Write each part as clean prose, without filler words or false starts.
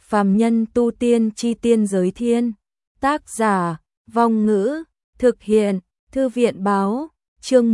Phàm nhân tu tiên chi tiên giới thiên. Tác giả, Vong Ngữ, thực hiện, Thư viện báo, chương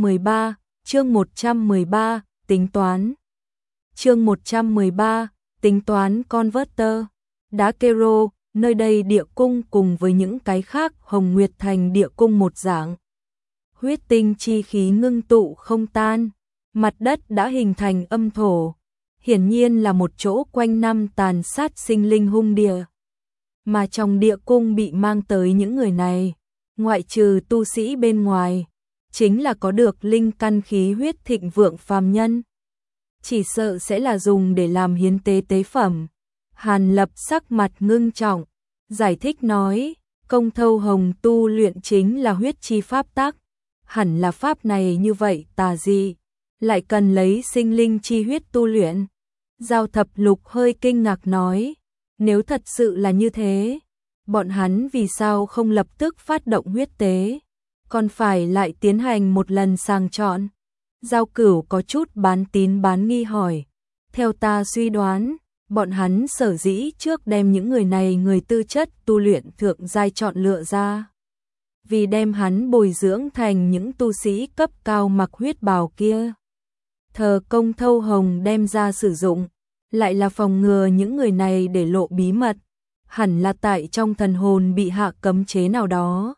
113, tính toán. Chương 113, tính toán converter. Đá Kero, nơi đây địa cung cùng với những cái khác Hồng Nguyệt Thành địa cung một dạng. Huyết tinh chi khí ngưng tụ không tan, mặt đất đã hình thành âm thổ, hiển nhiên là một chỗ quanh năm tàn sát sinh linh hung địa. Mà trong địa cung bị mang tới những người này, ngoại trừ tu sĩ bên ngoài, chính là có được linh căn khí huyết thịnh vượng phàm nhân. Chỉ sợ sẽ là dùng để làm hiến tế tế phẩm. Hàn Lập sắc mặt ngưng trọng, giải thích nói, công thâu hồng tu luyện chính là huyết chi pháp tắc, hẳn là pháp này như vậy tà dị, lại cần lấy sinh linh chi huyết tu luyện. Giao Thập Lục hơi kinh ngạc nói, nếu thật sự là như thế, bọn hắn vì sao không lập tức phát động huyết tế, còn phải lại tiến hành một lần sàng chọn. Giao Cửu có chút bán tín bán nghi hỏi, theo ta suy đoán, bọn hắn sở dĩ trước đem những người này người tư chất tu luyện thượng giai chọn lựa ra, vì đem hắn bồi dưỡng thành những tu sĩ cấp cao mặc huyết bào kia. Thờ công thâu hồng đem ra sử dụng, lại là phòng ngừa những người này để lộ bí mật, hẳn là tại trong thần hồn bị hạ cấm chế nào đó.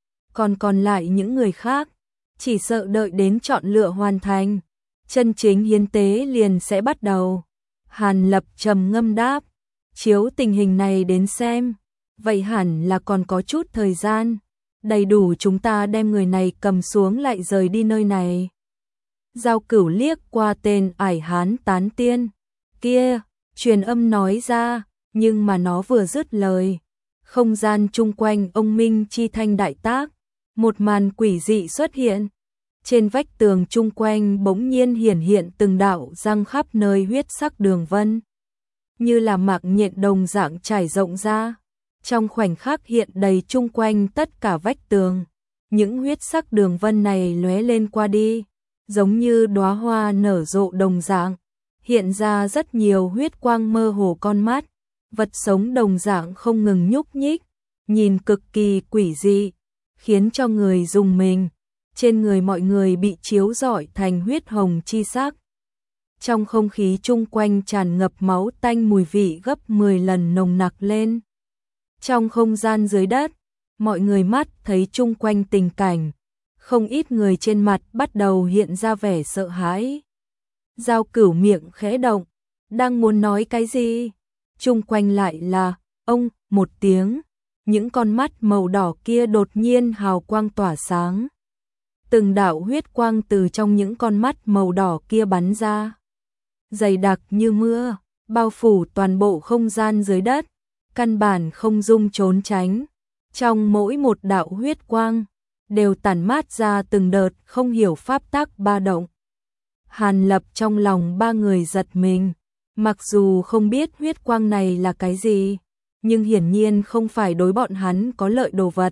Còn lại những người khác, chỉ sợ đợi đến chọn lựa hoàn thành, chân chính hiến tế liền sẽ bắt đầu. Hàn Lập trầm ngâm đáp, chiếu tình hình này đến xem, vậy hẳn là còn có chút thời gian, đầy đủ chúng ta đem người này cầm xuống lại rời đi nơi này. Giao Cửu liếc qua tên ải hán tán tiên kia, truyền âm nói ra, nhưng mà nó vừa dứt lời, không gian chung quanh ông Minh chi thanh đại tác, một màn quỷ dị xuất hiện. Trên vách tường chung quanh bỗng nhiên hiển hiện từng đạo răng khắp nơi huyết sắc đường vân, như là mạng nhện đồng dạng trải rộng ra, trong khoảnh khắc hiện đầy chung quanh tất cả vách tường. Những huyết sắc đường vân này lóe lên qua đi, giống như đóa hoa nở rộ đồng dạng, hiện ra rất nhiều huyết quang mơ hồ con mắt, vật sống đồng dạng không ngừng nhúc nhích, nhìn cực kỳ quỷ dị, khiến cho người rùng mình. Trên người mọi người bị chiếu rọi thành huyết hồng chi sắc. Trong không khí chung quanh tràn ngập máu tanh mùi vị gấp 10 lần nồng nặc lên. Trong không gian dưới đất, mọi người mắt thấy chung quanh tình cảnh, không ít người trên mặt bắt đầu hiện ra vẻ sợ hãi. Giao Cửu miệng khẽ động, đang muốn nói cái gì, chung quanh lại là ông một tiếng, những con mắt màu đỏ kia đột nhiên hào quang tỏa sáng. Từng đạo huyết quang từ trong những con mắt màu đỏ kia bắn ra, dày đặc như mưa, bao phủ toàn bộ không gian dưới đất, căn bản không dung trốn tránh. Trong mỗi một đạo huyết quang, đều tản mát ra từng đợt không hiểu pháp tắc ba động. Hàn Lập trong lòng ba người giật mình, mặc dù không biết huyết quang này là cái gì, nhưng hiển nhiên không phải đối bọn hắn có lợi đồ vật.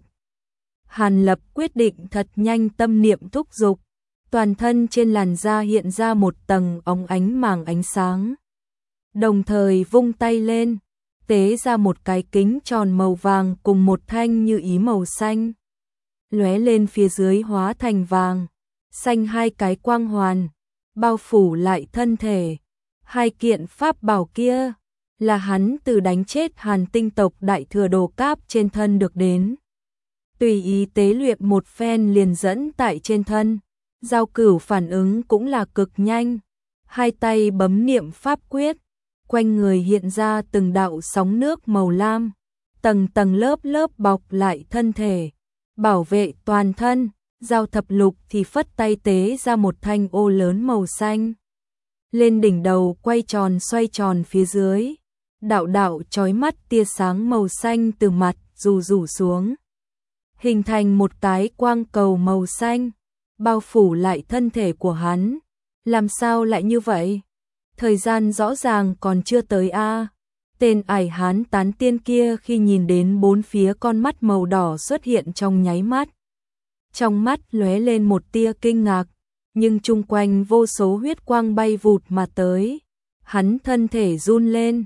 Hàn Lập quyết định thật nhanh tâm niệm thúc giục, toàn thân trên làn da hiện ra một tầng óng ánh màng ánh sáng. Đồng thời vung tay lên, tế ra một cái kính tròn màu vàng cùng một thanh như ý màu xanh. Lóe lên phía dưới hóa thành vàng, xanh hai cái quang hoàn, bao phủ lại thân thể. Hai kiện pháp bảo kia là hắn từ đánh chết Hàn tinh tộc đại thừa đồ cáp trên thân được đến. Tùy ý tế luyện một phen liền dẫn tại trên thân. Giao Cửu phản ứng cũng là cực nhanh, hai tay bấm niệm pháp quyết, quanh người hiện ra từng đạo sóng nước màu lam, tầng tầng lớp lớp bọc lại thân thể, bảo vệ toàn thân. Giao Thập Lục thì phất tay tế ra một thanh ô lớn màu xanh, lên đỉnh đầu quay tròn xoay tròn phía dưới, đạo đạo chói mắt tia sáng màu xanh từ mặt rủ xuống, hình thành một cái quang cầu màu xanh, bao phủ lại thân thể của hắn. Làm sao lại như vậy? Thời gian rõ ràng còn chưa tới a. Tên ải hán tán tiên kia khi nhìn đến bốn phía con mắt màu đỏ xuất hiện trong nháy mắt, trong mắt lóe lên một tia kinh ngạc, nhưng chung quanh vô số huyết quang bay vụt mà tới, hắn thân thể run lên,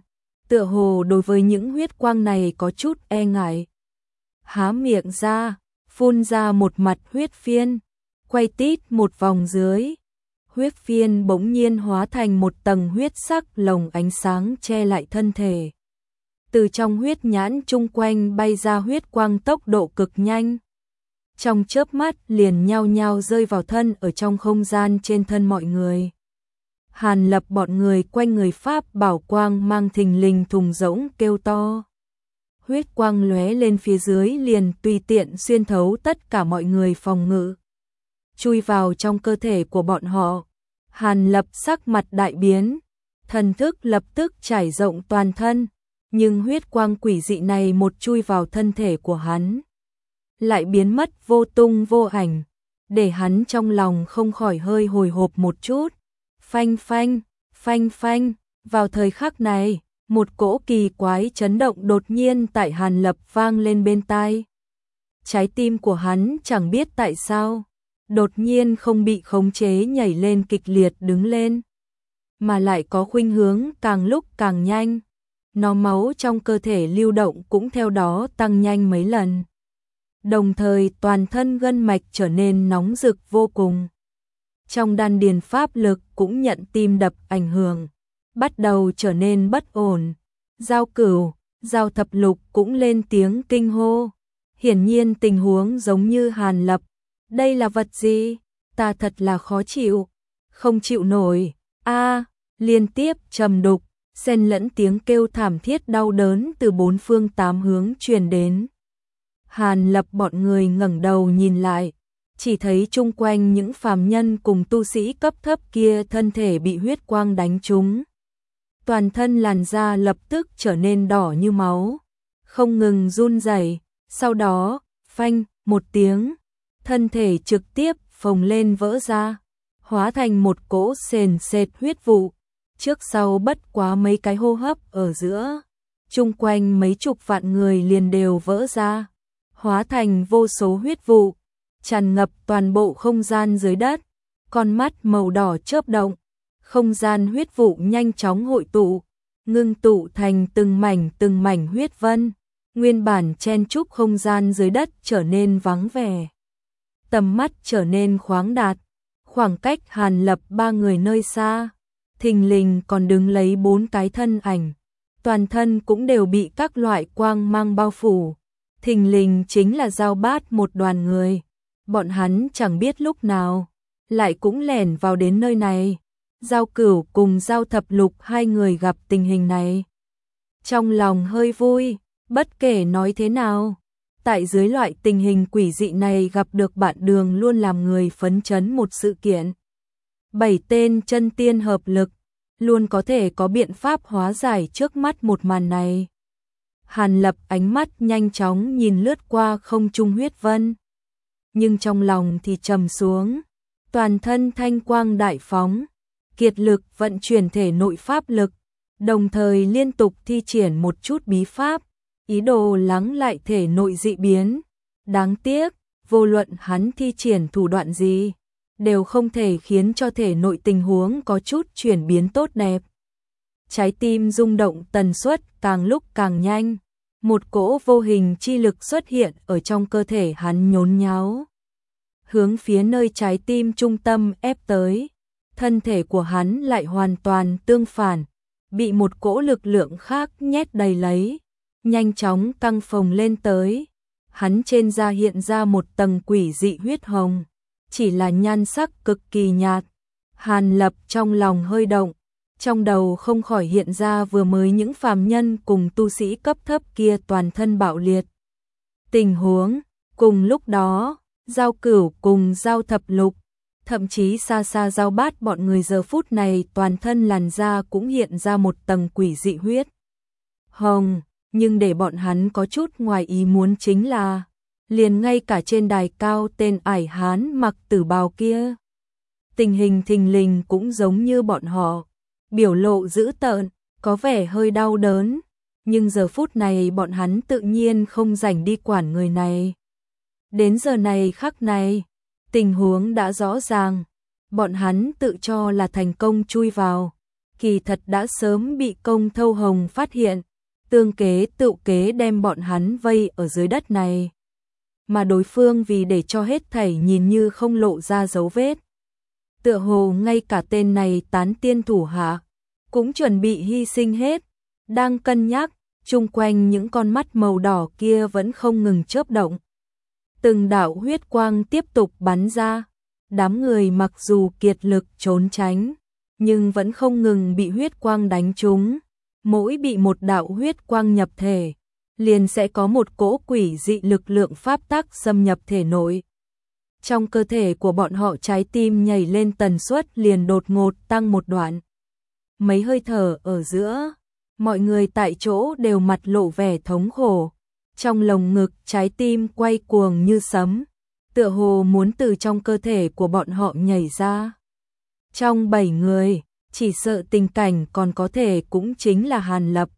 tựa hồ đối với những huyết quang này có chút e ngại. Há miệng ra, phun ra một mặt huyết phiên, quay tít một vòng dưới. Huyết phiên bỗng nhiên hóa thành một tầng huyết sắc lồng ánh sáng che lại thân thể. Từ trong huyết nhãn chung quanh bay ra huyết quang tốc độ cực nhanh. Trong chớp mắt liền nhao nhao rơi vào thân ở trong không gian trên thân mọi người. Hàn Lập bọn người quanh người Pháp bảo quang mang thình lình thùng rỗng kêu to. Huyết quang lóe lên phía dưới liền tùy tiện xuyên thấu tất cả mọi người phòng ngự. Chui vào trong cơ thể của bọn họ. Hàn Lập sắc mặt đại biến, thần thức lập tức trải rộng toàn thân, nhưng huyết quang quỷ dị này một chui vào thân thể của hắn, lại biến mất vô tung vô ảnh, để hắn trong lòng không khỏi hơi hồi hộp một chút. Phanh phanh, phanh phanh, vào thời khắc này, một cỗ kỳ quái chấn động đột nhiên tại Hàn Lập vang lên bên tai. Trái tim của hắn chẳng biết tại sao, đột nhiên không bị khống chế nhảy lên kịch liệt đứng lên, mà lại có khuynh hướng càng lúc càng nhanh. Nó máu trong cơ thể lưu động cũng theo đó tăng nhanh mấy lần. Đồng thời toàn thân gân mạch trở nên nóng rực vô cùng. Trong đan điền pháp lực cũng nhận tim đập ảnh hưởng, bắt đầu trở nên bất ổn. Giao Cửu, Giao Thập Lục cũng lên tiếng kinh hô. Hiển nhiên tình huống giống như Hàn Lập. Đây là vật gì? Ta thật là khó chịu, không chịu nổi. Liên tiếp trầm đục, xen lẫn tiếng kêu thảm thiết đau đớn từ bốn phương tám hướng truyền đến. Hàn Lập bọn người ngẩng đầu nhìn lại, chỉ thấy chung quanh những phàm nhân cùng tu sĩ cấp thấp kia thân thể bị huyết quang đánh trúng. Toàn thân làn da lập tức trở nên đỏ như máu, không ngừng run rẩy, sau đó, phanh, một tiếng, thân thể trực tiếp phồng lên vỡ ra, hóa thành một cỗ sền sệt huyết vụ. Trước sau bất quá mấy cái hô hấp ở giữa, chung quanh mấy chục vạn người liền đều vỡ ra, hóa thành vô số huyết vụ, tràn ngập toàn bộ không gian dưới đất. Con mắt màu đỏ chớp động, không gian huyết vụ nhanh chóng hội tụ, ngưng tụ thành từng mảnh huyết vân. Nguyên bản chen chúc không gian dưới đất trở nên vắng vẻ, tầm mắt trở nên khoáng đạt. Khoảng cách Hàn Lập ba người nơi xa, thình lình còn đứng lấy bốn cái thân ảnh, toàn thân cũng đều bị các loại quang mang bao phủ. Thình lình chính là Giao Bát một đoàn người. Bọn hắn chẳng biết lúc nào lại cũng lẻn vào đến nơi này. Giao Cửu cùng Giao Thập Lục hai người gặp tình hình này, trong lòng hơi vui. Bất kể nói thế nào, tại dưới loại tình hình quỷ dị này gặp được bạn đường luôn làm người phấn chấn một sự kiện. 7 tên chân tiên hợp lực, luôn có thể có biện pháp hóa giải trước mắt một màn này. Hàn Lập ánh mắt nhanh chóng nhìn lướt qua không trung huyết vân, nhưng trong lòng thì trầm xuống, toàn thân thanh quang đại phóng, kiệt lực vận chuyển thể nội pháp lực, đồng thời liên tục thi triển một chút bí pháp, ý đồ lắng lại thể nội dị biến. Đáng tiếc, vô luận hắn thi triển thủ đoạn gì, đều không thể khiến cho thể nội tình huống có chút chuyển biến tốt đẹp. Trái tim rung động tần suất càng lúc càng nhanh, một cỗ vô hình chi lực xuất hiện ở trong cơ thể hắn nhốn nháo, hướng phía nơi trái tim trung tâm ép tới. Thân thể của hắn lại hoàn toàn tương phản, bị một cỗ lực lượng khác nhét đầy lấy, nhanh chóng căng phồng lên tới. Hắn trên da hiện ra một tầng quỷ dị huyết hồng, chỉ là nhan sắc cực kỳ nhạt. Hàn Lập trong lòng hơi động, trong đầu không khỏi hiện ra vừa mới những phàm nhân cùng tu sĩ cấp thấp kia toàn thân bạo liệt tình huống. Cùng lúc đó, Giao Cửu cùng Giao Thập Lục, thậm chí xa xa Giao Bát bọn người giờ phút này toàn thân làn da cũng hiện ra một tầng quỷ dị huyết hồng. Nhưng để bọn hắn có chút ngoài ý muốn chính là, liền ngay cả trên đài cao tên ải hán mặc tử bào kia, tình hình thình lình cũng giống như bọn họ, biểu lộ dữ tợn, có vẻ hơi đau đớn, nhưng giờ phút này bọn hắn tự nhiên không rảnh đi quản người này. Đến giờ này khắc này, tình huống đã rõ ràng, bọn hắn tự cho là thành công chui vào, kỳ thật đã sớm bị Công Thâu Hồng phát hiện, tương kế tự kế đem bọn hắn vây ở dưới đất này. Mà đối phương vì để cho hết thảy nhìn như không lộ ra dấu vết. Tựa hồ ngay cả tên này tán tiên thủ hạ, cũng chuẩn bị hy sinh hết, đang cân nhắc, chung quanh những con mắt màu đỏ kia vẫn không ngừng chớp động. Từng đạo huyết quang tiếp tục bắn ra, đám người mặc dù kiệt lực trốn tránh, nhưng vẫn không ngừng bị huyết quang đánh trúng. Mỗi bị một đạo huyết quang nhập thể, liền sẽ có một cỗ quỷ dị lực lượng pháp tắc xâm nhập thể nội. Trong cơ thể của bọn họ trái tim nhảy lên tần suất liền đột ngột tăng một đoạn. Mấy hơi thở ở giữa, mọi người tại chỗ đều mặt lộ vẻ thống khổ. Trong lồng ngực trái tim quay cuồng như sấm, tựa hồ muốn từ trong cơ thể của bọn họ nhảy ra. Trong 7 người, chỉ sợ tình cảnh còn có thể cũng chính là Hàn Lập.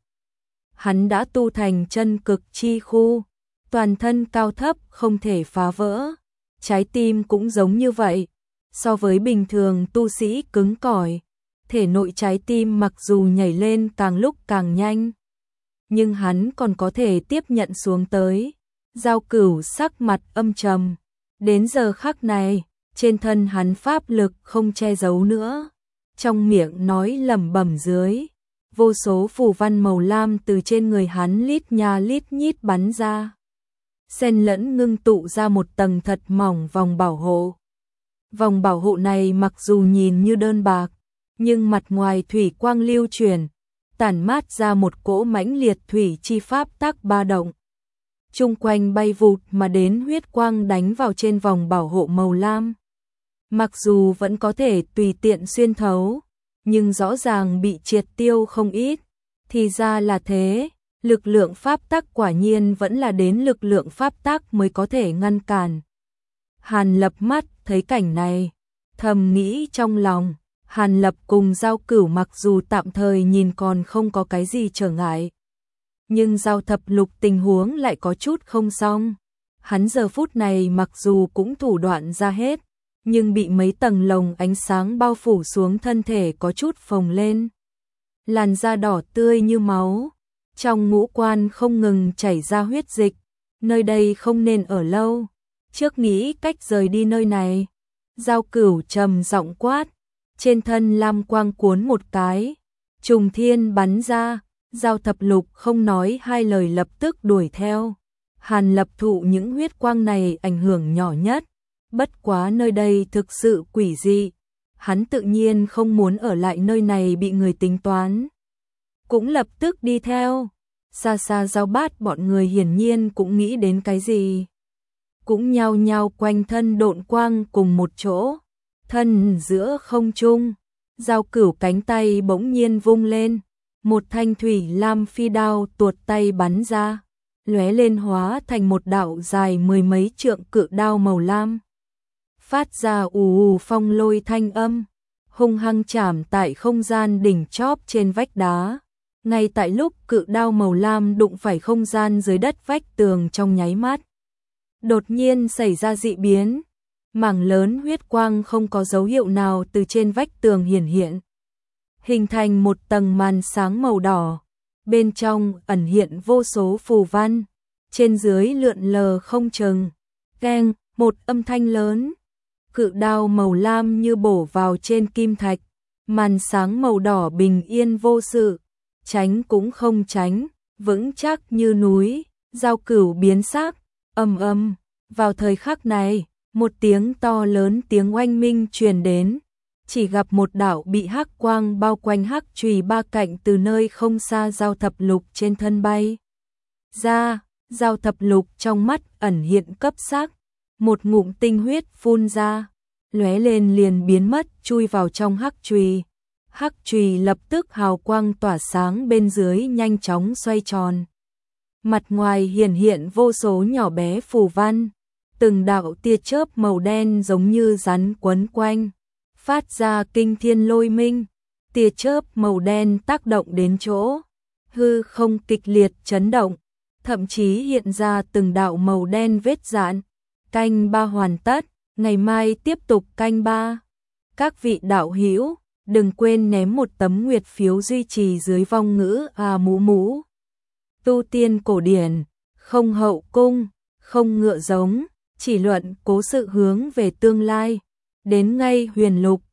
Hắn đã tu thành chân cực chi khu, toàn thân cao thấp không thể phá vỡ, trái tim cũng giống như vậy. So với bình thường tu sĩ cứng cỏi, thể nội trái tim mặc dù nhảy lên càng lúc càng nhanh, nhưng hắn còn có thể tiếp nhận xuống tới. Giao Cửu sắc mặt âm trầm, đến giờ khắc này, trên thân hắn pháp lực không che giấu nữa, trong miệng nói lẩm bẩm dưới, vô số phù văn màu lam từ trên người hắn lít nha lít nhít bắn ra, xen lẫn ngưng tụ ra một tầng thật mỏng vòng bảo hộ. Vòng bảo hộ này mặc dù nhìn như đơn bạc, nhưng mặt ngoài thủy quang lưu chuyển, tản mát ra một cỗ mãnh liệt thủy chi pháp tắc ba động. Chung quanh bay vụt mà đến huyết quang đánh vào trên vòng bảo hộ màu lam. Mặc dù vẫn có thể tùy tiện xuyên thấu, nhưng rõ ràng bị triệt tiêu không ít. Thì ra là thế, lực lượng pháp tắc quả nhiên vẫn là đến lực lượng pháp tắc mới có thể ngăn cản. Hàn Lập mắt thấy cảnh này, thầm nghĩ trong lòng, Hàn Lập cùng Giao Cửu mặc dù tạm thời nhìn còn không có cái gì trở ngại, nhưng Giao Thập Lục tình huống lại có chút không xong. Hắn giờ phút này mặc dù cũng thủ đoạn ra hết, nhưng bị mấy tầng lồng ánh sáng bao phủ xuống thân thể có chút phồng lên. Làn da đỏ tươi như máu, trong ngũ quan không ngừng chảy ra huyết dịch, nơi đây không nên ở lâu, trước nghĩ cách rời đi nơi này. Giao Cửu trầm giọng quát, trên thân lam quang cuốn một cái, trùng thiên bắn ra, Giao Thập Lục không nói hai lời lập tức đuổi theo. Hàn Lập thụ những huyết quang này ảnh hưởng nhỏ nhất, bất quá nơi đây thực sự quỷ dị, hắn tự nhiên không muốn ở lại nơi này bị người tính toán, cũng lập tức đi theo. Xa xa Giao Bát bọn người hiển nhiên cũng nghĩ đến cái gì, cũng nhao nhao quanh thân độn quang cùng một chỗ, thân giữa không trung. Giao Cửu cánh tay bỗng nhiên vung lên, một thanh thủy lam phi đao tuột tay bắn ra, lóe lên hóa thành một đạo dài mười mấy trượng cự đao màu lam, phát ra ù ù phong lôi thanh âm, hung hăng chạm tại không gian đỉnh chóp trên vách đá. Ngay tại lúc cự đao màu lam đụng phải không gian dưới đất vách tường trong nháy mắt, đột nhiên xảy ra dị biến, mảng lớn huyết quang không có dấu hiệu nào từ trên vách tường hiển hiện, hình thành một tầng màn sáng màu đỏ, bên trong ẩn hiện vô số phù văn, trên dưới lượn lờ không chừng. Keng, một âm thanh lớn, cự đao màu lam như bổ vào trên kim thạch, màn sáng màu đỏ bình yên vô sự, tránh cũng không tránh, vững chắc như núi. Giao Cửu biến sắc, ầm ầm. Vào thời khắc này, một tiếng to lớn tiếng oanh minh truyền đến, chỉ gặp một đạo bị hắc quang bao quanh hắc chùy ba cạnh từ nơi không xa Giao Thập Lục trên thân bay ra. Giao Thập Lục trong mắt ẩn hiện cấp sắc, một ngụm tinh huyết phun ra, lóe lên liền biến mất chui vào trong hắc chùy. Hắc chùy lập tức hào quang tỏa sáng, bên dưới nhanh chóng xoay tròn, mặt ngoài hiển hiện vô số nhỏ bé phù văn, từng đạo tia chớp màu đen giống như rắn quấn quanh, phát ra kinh thiên lôi minh. Tia chớp màu đen tác động đến chỗ hư không kịch liệt chấn động, thậm chí hiện ra từng đạo màu đen vết rạn. Canh ba hoàn tất, ngày mai tiếp tục canh ba. Các vị đạo hữu Đừng quên ném một tấm nguyệt phiếu duy trì dưới vong ngữ mũ mũ. Tu tiên cổ điển, không hậu cung, không ngựa giống, chỉ luận cố sự hướng về tương lai. Đến ngay Huyền Lục,